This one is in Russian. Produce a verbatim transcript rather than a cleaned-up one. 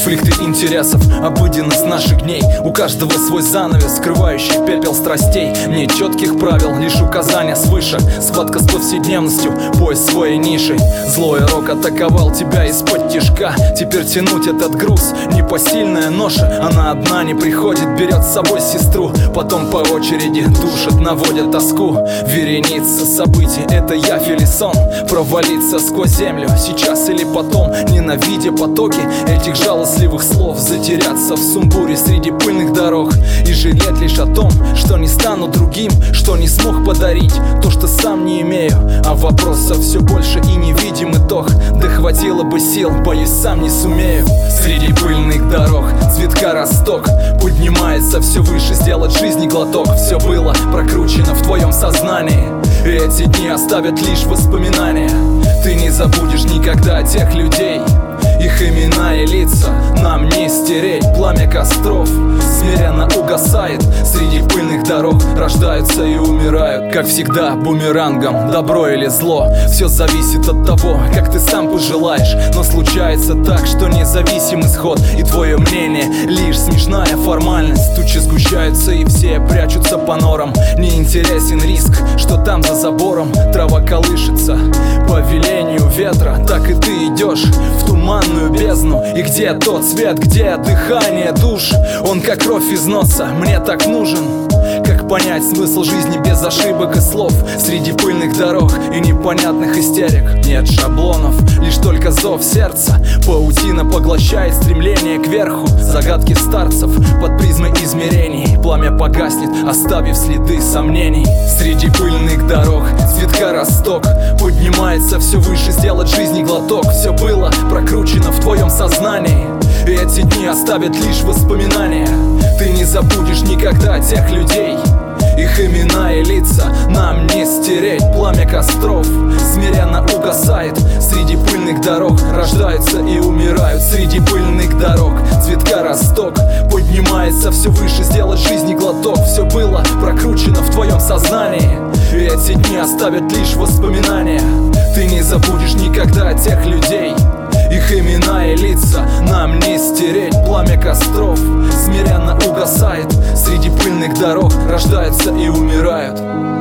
Конфликты интересов, обыденность наших дней. У каждого свой занавес, скрывающий пепел страстей. Нет четких правил, лишь указания свыше. Схватка с повседневностью, поиск своей ниши. Злой рок атаковал тебя из-под тишка. Теперь тянуть этот груз — непосильная ноша. Она одна не приходит, берет с собой сестру. Потом по очереди душит, наводит тоску. Вереница событий — это явь или сон. Провалиться сквозь землю сейчас или потом, ненавидя потоки этих жалостливых слов. Затеряться в сумбуре среди пыльных дорог и жалеть лишь о том, что не стану другим, что не смог подарить то, что сам не имею. А вопросов все больше и невидим итог. Да хватило бы сил, боюсь, сам не сумею. Среди пыльных дорог цветка росток поднимается все выше, сделать жизни глоток. Все было прокручено в твоем сознании, и эти дни оставят лишь воспоминания. Ты не забудешь никогда тех людей, их имена и лица нам не стереть. Пламя костров смиренно угасает, среди пыльных дорог рождаются и умирают. Как всегда, бумерангом, добро или зло, все зависит от того, как ты сам пожелаешь. Но случается так, что независим исход, и твое мнение лишь смешная формальность. Тучи сгущаются и все прячутся по норам. Не интересен риск, что там за забором трава колышется по велению ветра. Так и ты идешь в туманную бездну. И где тот свет, где дыхание душ? Он как кровь из носа, мне так нужен. Как понять смысл жизни без ошибок и слов среди пыльных дорог и непонятных истерик? Нет шаблонов, лишь только зов сердца. Паутина поглощает стремление кверху. Загадки старцев под призмой измерений. Пламя погаснет, оставив следы сомнений. Среди пыльных дорог цветка росток поднимается все выше, сделать жизни глоток. Все было прокручено в твоем сознании, и эти дни оставят лишь воспоминания. Ты не забудешь никогда тех людей, их имена и лица нам не стереть. Пламя костров смиренно угасает, среди пыльных дорог рождаются и умирают. Среди пыльных дорог цветка росток поднимается все выше, сделать жизни глоток. Все было прокручено в твоем сознании, и эти дни оставят лишь воспоминания. Ты не забудешь никогда тех людей, их имена и лица нам не стереть. Пламя костров смиренно угасает, среди пыльных дорог рождаются и умирают.